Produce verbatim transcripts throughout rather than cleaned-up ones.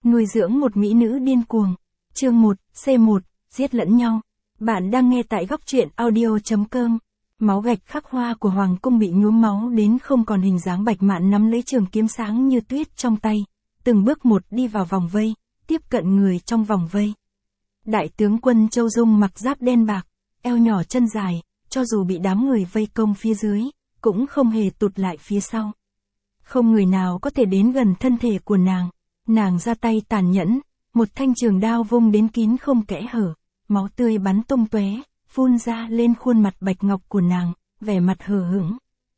Nuôi dưỡng một mỹ nữ điên cuồng. Chương một, C một, giết lẫn nhau. Bạn đang nghe tại góc truyện audio chấm com. Máu gạch khắc hoa của hoàng cung bị nhuốm máu đến không còn hình dáng. Bạch Mạn nắm lấy trường kiếm sáng như tuyết trong tay, từng bước một đi vào vòng vây, tiếp cận người trong vòng vây. Đại tướng quân Châu Dung mặc giáp đen bạc, eo nhỏ chân dài, cho dù bị đám người vây công phía dưới, cũng không hề tụt lại phía sau. Không người nào có thể đến gần thân thể của nàng. Nàng ra tay tàn nhẫn, một thanh trường đao vung đến kín không kẽ hở, máu tươi bắn tung tóe, phun ra lên khuôn mặt bạch ngọc của nàng, vẻ mặt hờ hững.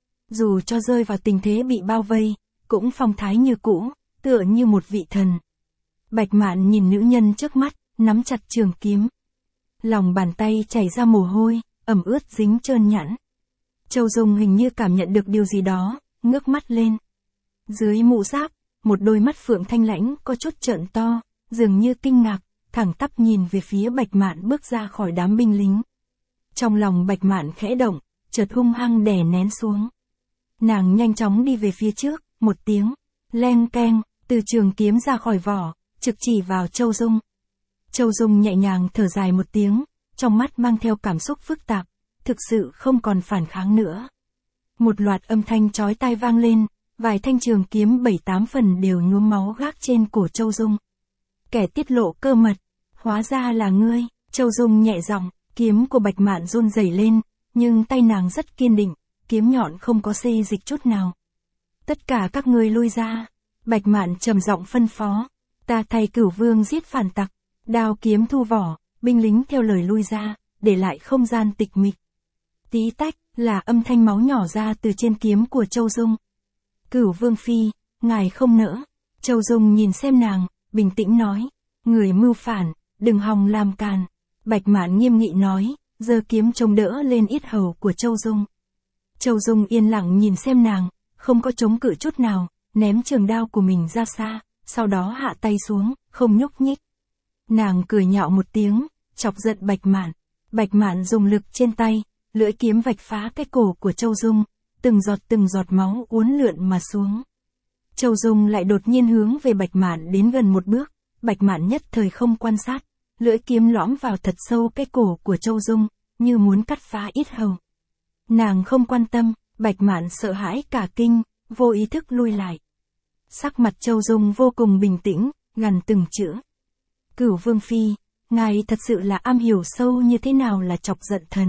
Dù cho rơi vào tình thế bị bao vây, cũng phong thái như cũ, tựa như một vị thần. Bạch Mạn nhìn nữ nhân trước mắt, nắm chặt trường kiếm. Lòng bàn tay chảy ra mồ hôi, ẩm ướt dính trơn nhẵn. Châu Dung hình như cảm nhận được điều gì đó, ngước mắt lên. Dưới mũ giáp, một đôi mắt phượng thanh lãnh có chút trợn to, dường như kinh ngạc, thẳng tắp nhìn về phía Bạch Mạn bước ra khỏi đám binh lính. Trong lòng Bạch Mạn khẽ động, chợt hung hăng đè nén xuống. Nàng nhanh chóng đi về phía trước, một tiếng, leng keng, từ trường kiếm ra khỏi vỏ, trực chỉ vào Châu Dung. Châu Dung nhẹ nhàng thở dài một tiếng, trong mắt mang theo cảm xúc phức tạp, thực sự không còn phản kháng nữa. Một loạt âm thanh chói tai vang lên, vài thanh trường kiếm bảy tám phần đều nhuốm máu gác trên cổ Châu Dung. Kẻ tiết lộ cơ mật, hóa ra là ngươi. Châu Dung nhẹ giọng, kiếm của Bạch Mạn run rẩy lên, nhưng tay nàng rất kiên định, kiếm nhọn không có xê dịch chút nào. Tất cả các ngươi lui ra. Bạch Mạn trầm giọng phân phó, ta thay Cửu Vương giết phản tặc. Đao kiếm thu vỏ, binh lính theo lời lui ra, để lại không gian tịch mịch. Tí tách, là âm thanh máu nhỏ ra từ trên kiếm của Châu Dung. Cửu Vương phi, ngài không nỡ. Châu Dung nhìn xem nàng, bình tĩnh nói, người mưu phản, đừng hòng làm càn. Bạch Mạn nghiêm nghị nói, giơ kiếm chống đỡ lên yết hầu của Châu Dung. Châu Dung yên lặng nhìn xem nàng, không có chống cự chút nào, ném trường đao của mình ra xa, sau đó hạ tay xuống, không nhúc nhích. Nàng cười nhạo một tiếng, chọc giận Bạch Mạn. Bạch Mạn dùng lực trên tay, lưỡi kiếm vạch phá cái cổ của Châu Dung, từng giọt từng giọt máu uốn lượn mà xuống. Châu Dung lại đột nhiên hướng về Bạch Mạn đến gần một bước, Bạch Mạn nhất thời không quan sát, lưỡi kiếm lõm vào thật sâu cái cổ của Châu Dung, như muốn cắt phá yết hầu. Nàng không quan tâm, Bạch Mạn sợ hãi cả kinh, vô ý thức lui lại. Sắc mặt Châu Dung vô cùng bình tĩnh, gằn từng chữ. Cửu Vương phi, ngài thật sự là am hiểu sâu như thế nào là chọc giận thần.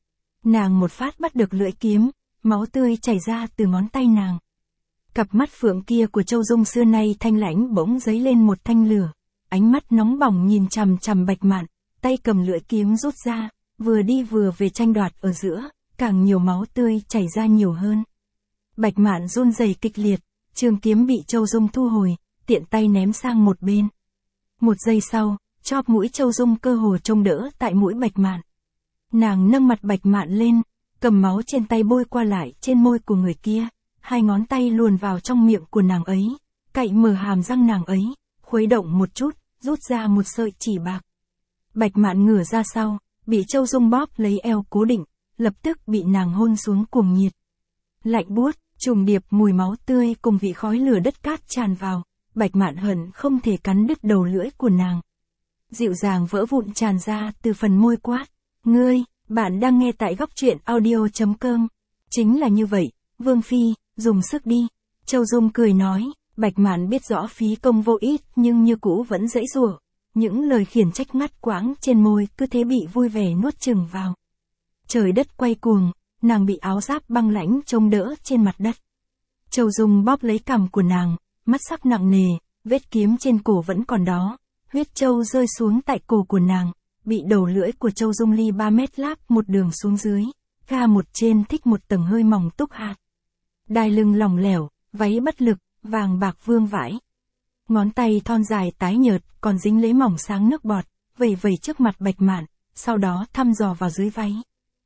Nàng một phát bắt được lưỡi kiếm, máu tươi chảy ra từ ngón tay nàng. Cặp mắt phượng kia của Châu Dung xưa nay thanh lãnh bỗng dấy lên một thanh lửa, ánh mắt nóng bỏng nhìn chằm chằm Bạch Mạn, tay cầm lưỡi kiếm rút ra, vừa đi vừa về tranh đoạt ở giữa, càng nhiều máu tươi chảy ra nhiều hơn. Bạch Mạn run rẩy kịch liệt, trường kiếm bị Châu Dung thu hồi, tiện tay ném sang một bên. Một giây sau, chóp mũi Châu Dung cơ hồ trông đỡ tại mũi Bạch Mạn. Nàng nâng mặt Bạch Mạn lên, cầm máu trên tay bôi qua lại trên môi của người kia, hai ngón tay luồn vào trong miệng của nàng ấy, cạy mở hàm răng nàng ấy, khuấy động một chút, rút ra một sợi chỉ bạc. Bạch Mạn ngửa ra sau, bị Châu Dung bóp lấy eo cố định, lập tức bị nàng hôn xuống cuồng nhiệt. Lạnh buốt, trùng điệp mùi máu tươi cùng vị khói lửa đất cát tràn vào, Bạch Mạn hận không thể cắn đứt đầu lưỡi của nàng. Dịu dàng vỡ vụn tràn ra từ phần môi quát, ngươi, bạn đang nghe tại góc truyện audio chấm com. Chính là như vậy, Vương phi, dùng sức đi. Châu Dung cười nói, Bạch Mạn biết rõ phí công vô ích nhưng như cũ vẫn giãy giụa. Những lời khiển trách ngắt quãng trên môi cứ thế bị vui vẻ nuốt chửng vào. Trời đất quay cuồng, nàng bị áo giáp băng lãnh chống đỡ trên mặt đất. Châu Dung bóp lấy cằm của nàng, mắt sắc nặng nề, vết kiếm trên cổ vẫn còn đó, huyết châu rơi xuống tại cổ của nàng, bị đầu lưỡi của Châu Dung ly ba mét láp một đường xuống dưới, ga một trên thích một tầng hơi mỏng túc hạt. Đai lưng lỏng lẻo, váy bất lực, vàng bạc vương vãi. Ngón tay thon dài tái nhợt, còn dính lấy mỏng sáng nước bọt, vẩy vẩy trước mặt Bạch Mạn, sau đó thăm dò vào dưới váy.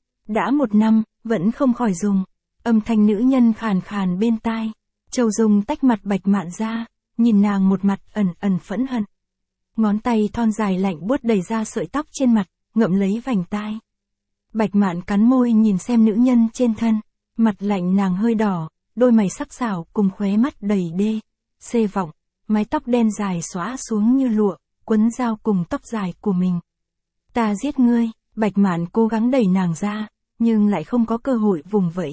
Đã một năm, vẫn không khỏi dùng. Âm thanh nữ nhân khàn khàn bên tai. Châu Dung tách mặt Bạch Mạn ra, nhìn nàng một mặt ẩn ẩn phẫn hận. Ngón tay thon dài lạnh buốt đẩy ra sợi tóc trên mặt, ngậm lấy vành tai. Bạch Mạn cắn môi nhìn xem nữ nhân trên thân, mặt lạnh nàng hơi đỏ, đôi mày sắc sảo cùng khóe mắt đầy đê, xê vọng, mái tóc đen dài xõa xuống như lụa, quấn dao cùng tóc dài của mình. Ta giết ngươi, Bạch Mạn cố gắng đẩy nàng ra, nhưng lại không có cơ hội vùng vẫy.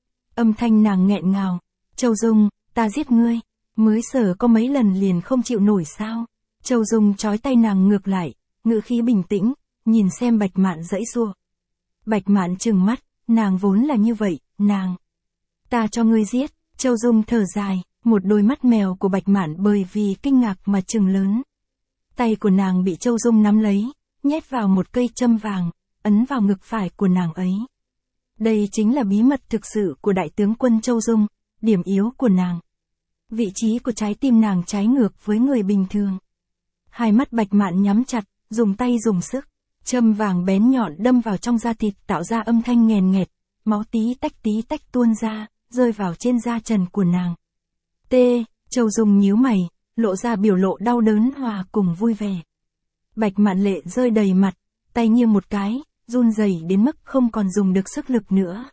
Âm thanh nàng nghẹn ngào, Châu Dung, ta giết ngươi, mới sở có mấy lần liền không chịu nổi sao. Châu Dung trói tay nàng ngược lại, ngữ khí bình tĩnh, nhìn xem Bạch Mạn giãy giụa. Bạch Mạn trừng mắt, nàng vốn là như vậy, nàng. Ta cho ngươi giết, Châu Dung thở dài, một đôi mắt mèo của Bạch Mạn bởi vì kinh ngạc mà trừng lớn. Tay của nàng bị Châu Dung nắm lấy, nhét vào một cây châm vàng, ấn vào ngực phải của nàng ấy. Đây chính là bí mật thực sự của đại tướng quân Châu Dung, điểm yếu của nàng. Vị trí của trái tim nàng trái ngược với người bình thường. Hai mắt Bạch Mạn nhắm chặt, dùng tay dùng sức, châm vàng bén nhọn đâm vào trong da thịt tạo ra âm thanh nghèn nghẹt, máu tí tách tí tách tuôn ra, rơi vào trên da trần của nàng. T, Châu Dung nhíu mày, lộ ra biểu lộ đau đớn hòa cùng vui vẻ. Bạch Mạn lệ rơi đầy mặt, tay nghiêng một cái, run rẩy đến mức không còn dùng được sức lực nữa.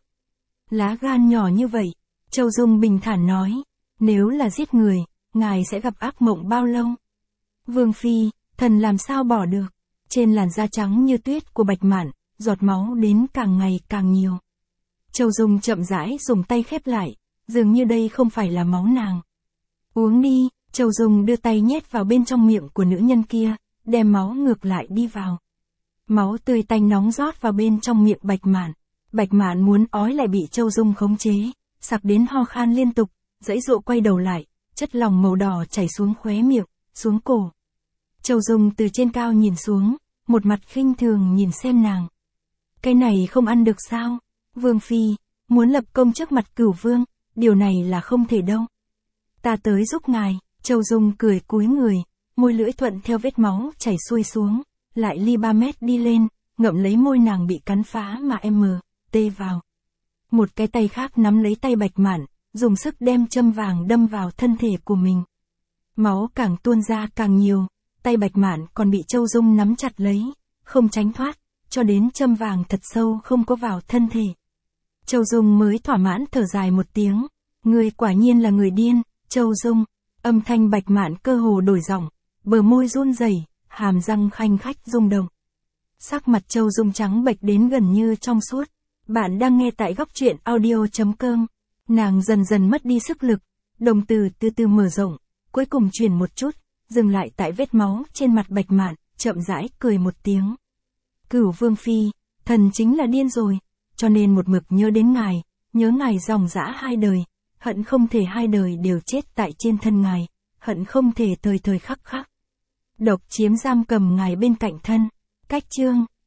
Lá gan nhỏ như vậy, Châu Dung bình thản nói, nếu là giết người, ngài sẽ gặp ác mộng bao lâu? Vương Phi, thần làm sao bỏ được? Trên làn da trắng như tuyết của Bạch Mạn, giọt máu đến càng ngày càng nhiều. Châu Dung chậm rãi dùng tay khép lại, dường như đây không phải là máu nàng. Uống đi, Châu Dung đưa tay nhét vào bên trong miệng của nữ nhân kia, đem máu ngược lại đi vào. Máu tươi tanh nóng rót vào bên trong miệng Bạch Mạn. Bạch Mạn muốn ói lại bị Châu Dung khống chế, sặc đến ho khan liên tục, giãy giụa quay đầu lại, chất lỏng màu đỏ chảy xuống khóe miệng, xuống cổ. Châu Dung từ trên cao nhìn xuống, một mặt khinh thường nhìn xem nàng. Cái này không ăn được sao? Vương Phi, muốn lập công trước mặt Cửu Vương, điều này là không thể đâu. Ta tới giúp ngài, Châu Dung cười cúi người, môi lưỡi thuận theo vết máu chảy xuôi xuống, lại ly ba mét đi lên, ngậm lấy môi nàng bị cắn phá mà em mờ, tê vào. Một cái tay khác nắm lấy tay Bạch Mạn, dùng sức đem châm vàng đâm vào thân thể của mình. Máu càng tuôn ra càng nhiều, tay Bạch Mạn còn bị Châu Dung nắm chặt lấy, không tránh thoát, cho đến châm vàng thật sâu không có vào thân thể. Châu Dung mới thỏa mãn thở dài một tiếng, người quả nhiên là người điên, Châu Dung, âm thanh Bạch Mạn cơ hồ đổi giọng, bờ môi run rẩy, hàm răng khanh khách rung động. Sắc mặt Châu Dung trắng bệch đến gần như trong suốt. Bạn đang nghe tại góc truyện audio chấm com. Nàng dần dần mất đi sức lực, đồng tử từ từ mở rộng, cuối cùng chuyển một chút, dừng lại tại vết máu trên mặt Bạch Mạn, chậm rãi cười một tiếng. Cửu Vương Phi, thần chính là điên rồi, cho nên một mực nhớ đến ngài, nhớ ngài dòng dã hai đời, hận không thể hai đời đều chết tại trên thân ngài, hận không thể thời thời khắc khắc. Độc chiếm giam cầm ngài bên cạnh thân. Cách chương